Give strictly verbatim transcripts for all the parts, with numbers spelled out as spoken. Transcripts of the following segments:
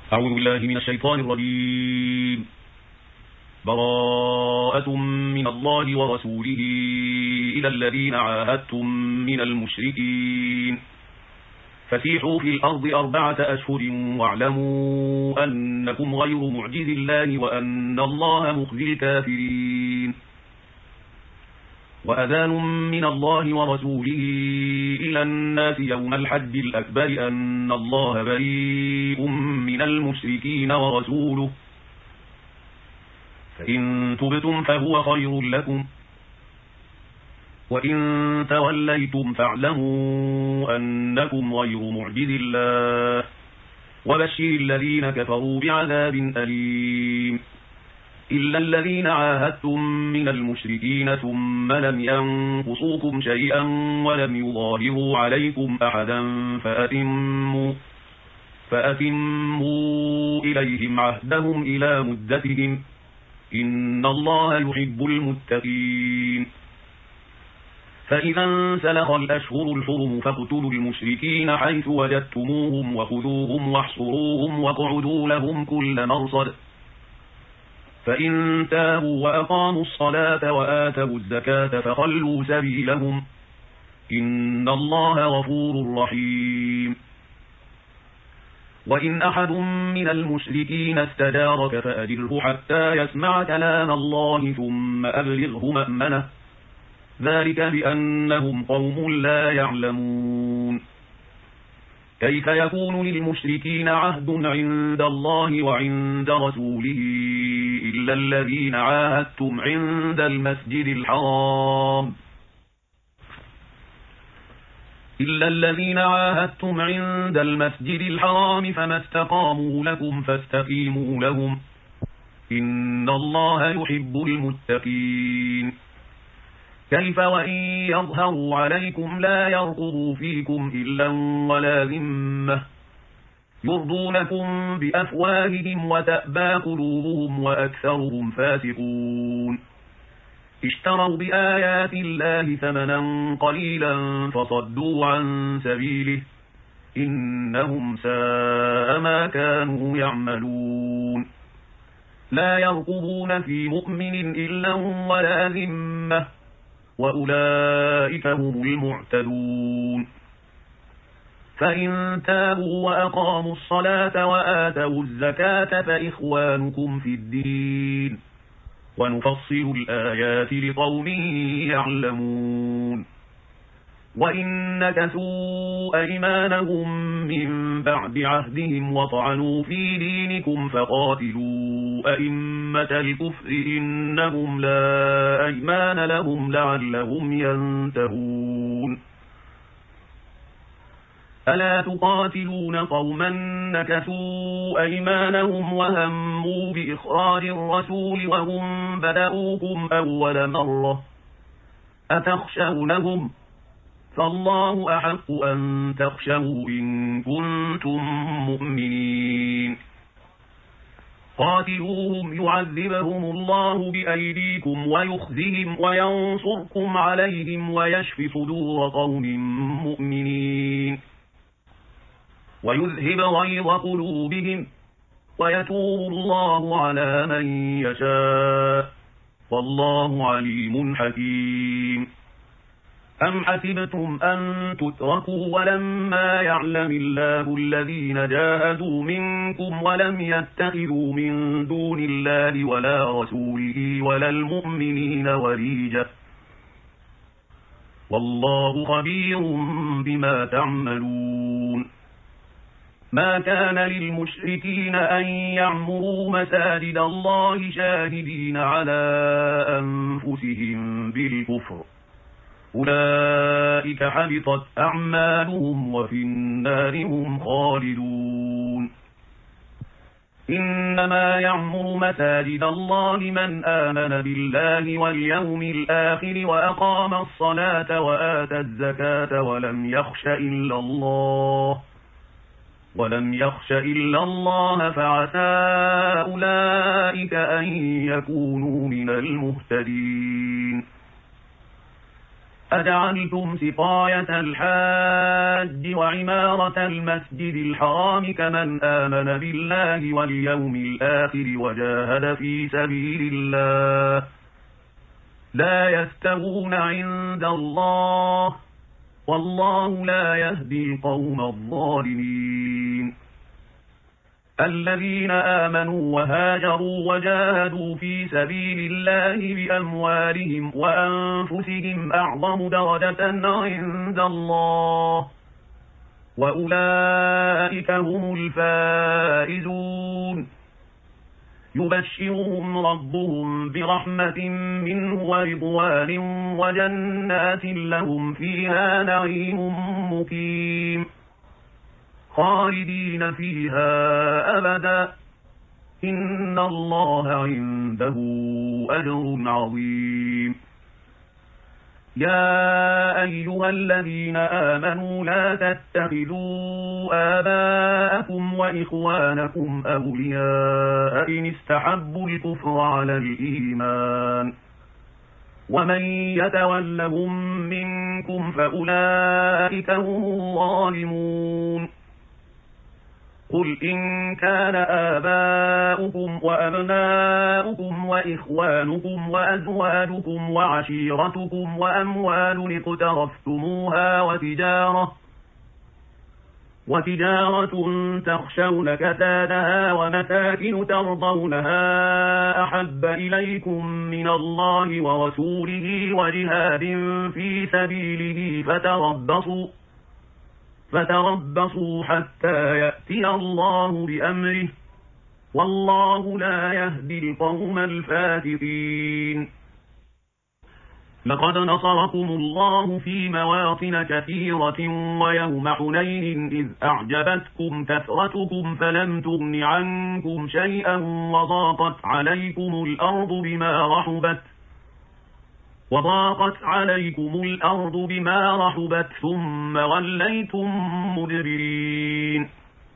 أعوذ بالله من الشيطان الرجيم. براءة من الله ورسوله إلى الذين عاهدتم من المشركين فسيحوا في الأرض أربعة أشهر واعلموا أنكم غير معجز الله وأن الله مخزي الكافرين. وأذان من الله ورسوله إلى الناس يوم الحج الأكبر أن الله بريء من المشركين ورسوله فإن تبتم فهو خير لكم وإن توليتم فاعلموا أنكم غير معجز الله وبشر الذين كفروا بعذاب أليم. إلا الذين عاهدتم من المشركين ثم لم ينقصوكم شيئا ولم يظاهروا عليكم أحدا فأتموا, فأتموا إليهم عهدهم إلى مدتهم إن الله يحب المتقين. فإذا انسلخ الأشهر الحرم فاقتلوا المشركين حيث وجدتموهم وخذوهم واحصروهم واقعدوا لهم كل مرصد فإن تابوا وأقاموا الصلاة وآتوا الزكاة فخلوا سبيلهم إن الله غفور رحيم. وإن أحد من المشركين استجارك فأجره حتى يسمع كلام الله ثم أبلغه مأمنه ذلك بأنهم قوم لا يعلمون. كيف يكون للمشركين عهد عند الله وعند رسوله إلا الذين عاهدتم عند المسجد الحرام إلا الذين عاهدتم عند المسجد الحرام فما استقاموا لكم فاستقيموا لهم إن الله يحب المتقين. كيف وإن يظهروا عليكم لا يرقبوا فيكم إلا ولا ذمة يرضونكم بأفواههم وتأبى قلوبهم وأكثرهم فاسقون. اشتروا بآيات الله ثمنا قليلا فصدوا عن سبيله إنهم ساء ما كانوا يعملون. لا يرقبون في مؤمن إلا ولا ذمة وأولئك هم المعتدون. فإن تابوا وأقاموا الصلاة وآتوا الزكاة فإخوانكم في الدين ونفصل الآيات لقوم يعلمون. وإن نكثوا أيمانهم من بعد عهدهم وطعنوا في دينكم فقاتلوا أئمة الكفر إنهم لا أيمان لهم لعلهم ينتهون. ألا تقاتلون قوما نكثوا أيمانهم وهموا بإخراج الرسول وهم بدأوكم أول مرة أتخشونهم فالله أحق أن تخشوا إن كنتم مؤمنين. قاتلوهم يعذبهم الله بأيديكم ويخزهم وينصركم عليهم ويشف صدور قوم مؤمنين ويذهب غيظ قلوبهم ويتوب الله على من يشاء والله عليم حكيم. أم حسبتم أن تتركوا ولما يعلم الله الذين جاهدوا منكم ولم يتخذوا من دون الله ولا رسوله ولا المؤمنين وليجة والله خبير بما تعملون. ما كان للمشركين أن يعمروا مساجد الله شاهدين على أنفسهم بالكفر أولئك حبطت أعمالهم وفي النار هم خالدون. إنما يعمر مساجد الله من آمن بالله واليوم الآخر وأقام الصلاة وآتى الزكاة ولم يخش إلا الله ولم يخش إلا الله فعسى أولئك أن يكونوا من المهتدين. أجعلتم سقاية الحاج وعمارة المسجد الحرام كمن آمن بالله واليوم الآخر وجاهد في سبيل الله لا يستوون عند الله والله لا يهدي القوم الظالمين الذين آمنوا وهاجروا وجاهدوا في سبيل الله بأموالهم وأنفسهم أعظم درجة عند الله وأولئك هم الفائزون يبشرهم ربهم برحمة منه ورضوان وجنات لهم فيها نعيم مقيم خالدين فيها أبدا إن الله عنده أجر عظيم يا أيها الذين آمنوا لا تتخذوا آباءكم وإخوانكم أولياء إن استحبوا الكفر على الإيمان ومن يتولهم منكم فأولئك هم الظالمون قل إن كان آباؤكم وأبناؤكم وإخوانكم وأزواجكم وعشيرتكم وأموال اقترفتموها وتجارة وتجارة تخشون كسادها ومساكن ترضونها أحب إليكم من الله ورسوله وجهاد في سبيله فتربصوا فتربصوا حتى يأتي الله بأمره والله لا يهدي القوم الفاسقين لقد نصركم الله في مواطن كثيرة ويوم حنين إذ أعجبتكم كثرتكم فلم تغن عنكم شيئا وضاقت عليكم الأرض بما رحبت وضاقت عليكم الأرض بما رحبت ثم وليتم مدبرين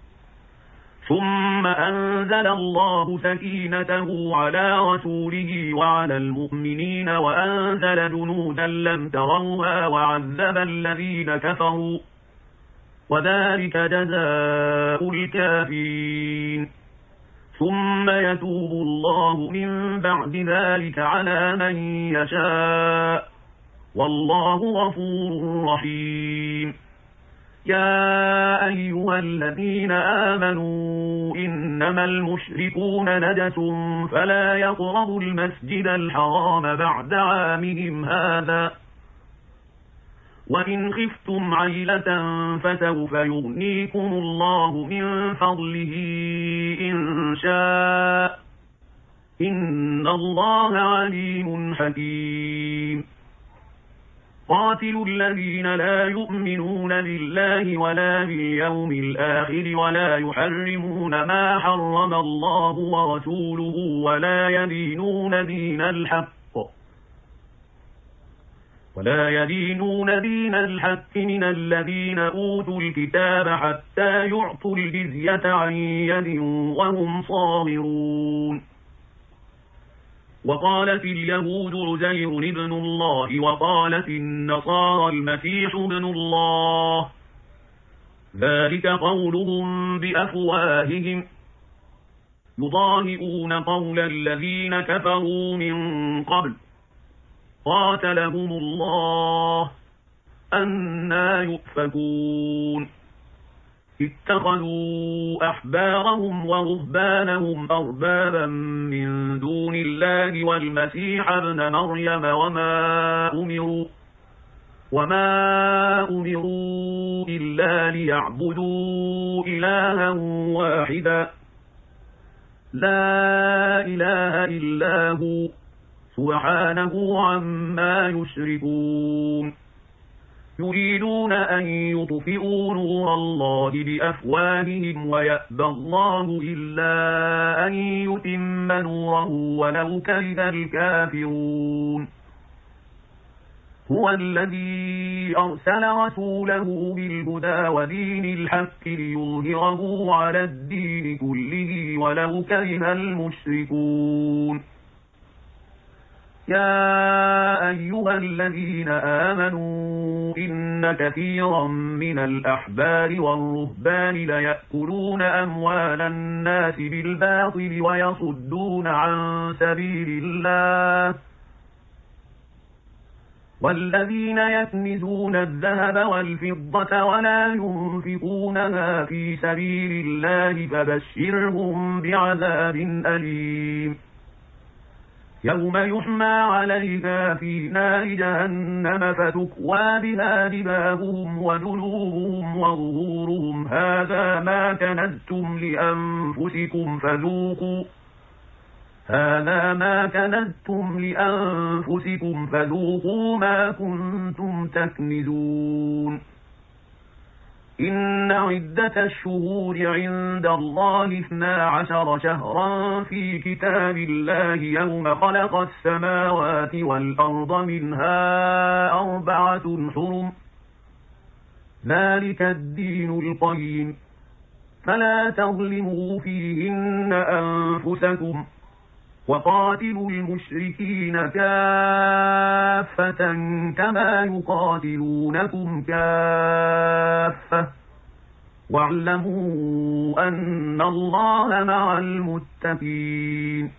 ثم أنزل الله سكينته على رسوله وعلى المؤمنين وأنزل جنودا لم تروها وعذب الذين كفروا وذلك جزاء الكافرين ثم يتوب الله من بعد ذلك على من يشاء والله غفور رحيم يا أيها الذين آمنوا إنما المشركون نجس فلا يقربوا المسجد الحرام بعد عامهم هذا وإن خفتم عيلة فسوف يغنيكم الله من فضله إن شاء إن الله عليم حكيم قاتلوا الذين لا يؤمنون بالله ولا باليوم الآخر ولا يحرمون ما حرم الله ورسوله ولا يدينون دين الحق ولا يدينون دين الحق من الذين أوتوا الكتاب حتى يعطوا الجزية عن يد وهم صاغرون وقالت اليهود عزير ابن الله وقالت النصارى المسيح ابن الله ذلك قولهم بأفواههم يضاهئون قول الذين كفروا من قبل قاتلهم الله أنى يؤفكون اتخذوا أحبارهم ورهبانهم أربابا من دون الله والمسيح ابن مريم وما أمروا وما أمروا إلا ليعبدوا إلها واحدا لا إله إلا هو سبحانه عما يشركون يريدون أن يطفئوا نور الله بأفواههم ويأبى الله إلا أن يتم نوره ولو كره الكافرون هو الذي أرسل رسوله بالهدى ودين الحق ليظهره على الدين كله ولو كره المشركون يا أيها الذين آمنوا إن كثيرا من الأحبار والرهبان ليأكلون أموال الناس بالباطل ويصدون عن سبيل الله والذين يكنزون الذهب والفضة ولا ينفقونها في سبيل الله فبشرهم بعذاب أليم يوم يحمى عليها في نار جهنم فتكوى بها جباههم وجنوبهم وظهورهم هذا ما كنزتم لأنفسكم فذوقوا هذا ما كنزتم لأنفسكم فذوقوا ما كنتم تكنزون إن عدة الشهور عند الله اثنا عشر شهرا في كتاب الله يوم خلق السماوات والأرض منها أربعة حرم ذلك الدين القيم فلا تظلموا فيهن أنفسكم وقاتلوا المشركين كافة كما يقاتلونكم كافة واعلموا أن الله مع المتقين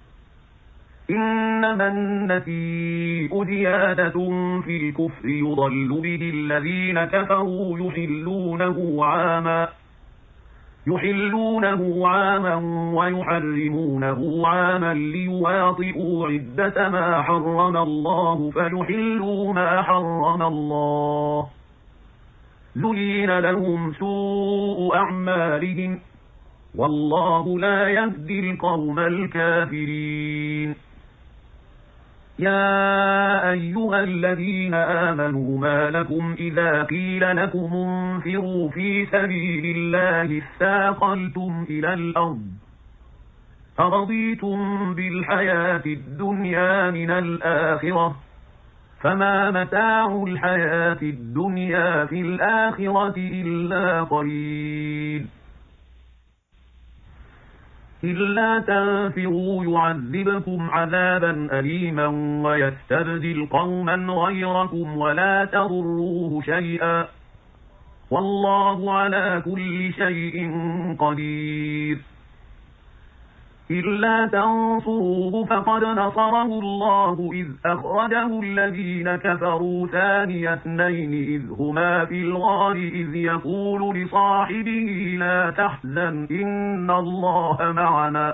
إنما النسيء زيادة في الكفر يضل به الذين كفروا يحلونه عاما يحلونه عاما ويحرمونه عاما ليواطئوا عدة ما حرم الله فيحلوا ما حرم الله زين لهم سوء أعمالهم والله لا يهدي القوم الكافرين يا أيها الذين آمنوا ما لكم إذا قيل لكم انفروا في سبيل الله اثاقلتم إلى الأرض أرضيتم بالحياة الدنيا من الآخرة فما متاع الحياة الدنيا في الآخرة إلا قليل إلا تنفروا يعذبكم عذابا أليما ويستبدل قوما غيركم ولا تضروه شيئا والله على كل شيء قدير إلا تنصروه فقد نصره الله إذ أخرجه الذين كفروا ثاني اثنين إذ هما في الغار إذ يقول لصاحبه لا تحزن إن الله معنا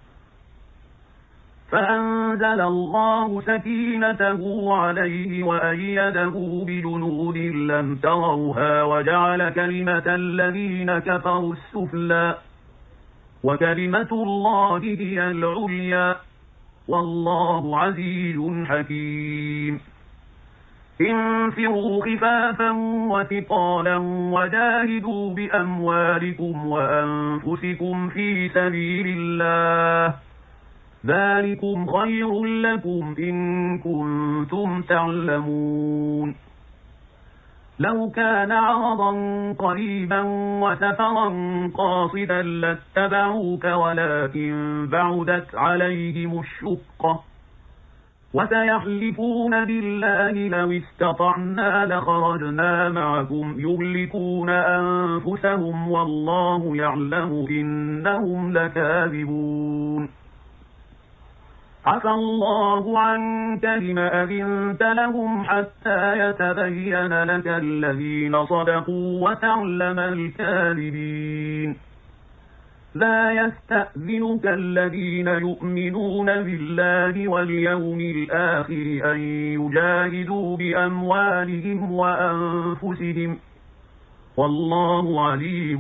فأنزل الله سكينته عليه وأيده بجنود لم تروها وجعل كلمة الذين كفروا السفلى وكلمة الله هي العليا والله عزيز حكيم انفروا خفافا وثقالا وجاهدوا بأموالكم وأنفسكم في سبيل الله ذلكم خير لكم إن كنتم تعلمون لو كان عرضا قريبا وسفرا قاصدا لاتبعوك ولكن بعدت عليهم الشقة وسيحلفون بالله لو استطعنا لخرجنا معكم يهلكون أنفسهم والله يعلم إنهم لكاذبون عفى الله عنك لم أذنت لهم حتى يتبين لك الذين صدقوا وتعلم الكاذبين لا يستأذنك الذين يؤمنون بالله واليوم الآخر أن يجاهدوا بأموالهم وأنفسهم والله عليم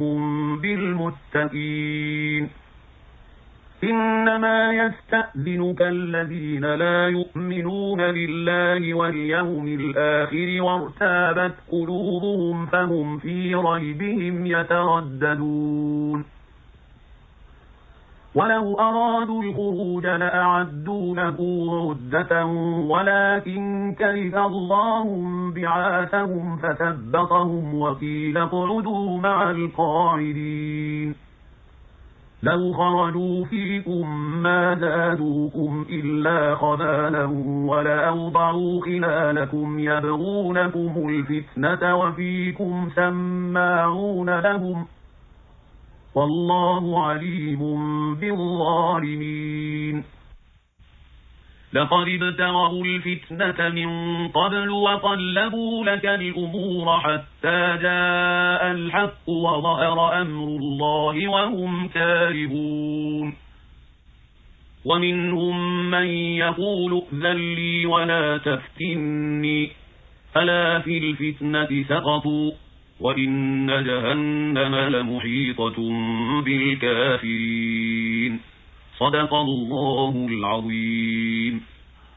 بالمتقين إنما يستأذنك الذين لا يؤمنون بالله واليوم الآخر وارتابت قلوبهم فهم في ريبهم يترددون ولو أرادوا الخروج لأعدوا له عدة ولكن كره الله بعاثهم فثبطهم وقيل اقعدوا مع القاعدين لو خرجوا فيكم ما زادوكم إلا خبالا ولأوضعوا خلالكم يبغونكم الفتنة وفيكم سماعون لهم والله عليم بالظالمين. لقد ابتغوا الفتنة من قبل وقلبوا لك الأمور حتى جاء الحق وظهر أمر الله وهم كارهون. ومنهم من يقول ائذن لي ولا تفتني ألا في الفتنة سقطوا وإن جهنم لمحيطة بالكافرين. صدق الله العظيم.